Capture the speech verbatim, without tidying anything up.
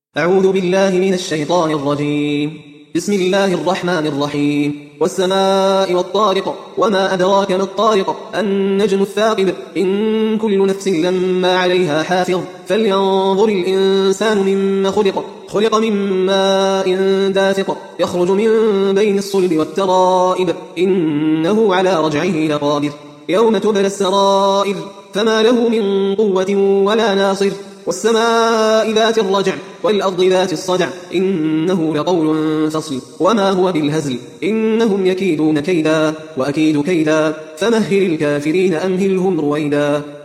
أعوذ بالله من الشيطان الرجيم. بسم الله الرحمن الرحيم. والسماء والطارق وما أدراك ما الطارق النجم الثاقب إن كل نفس لما عليها حافظ فلينظر الإنسان مما خلق خلق من ماء دافق يخرج من بين الصلب والترائب إنه على رجعه لقادر يوم تبلى السرائر فما له من قوة ولا ناصر والسماء ذات الرجع والأرض ذات الصدع إنه لقول فصل وما هو بالهزل إنهم يكيدون كيدا وأكيد كيدا فمهل الكافرين أمهلهم رويدا.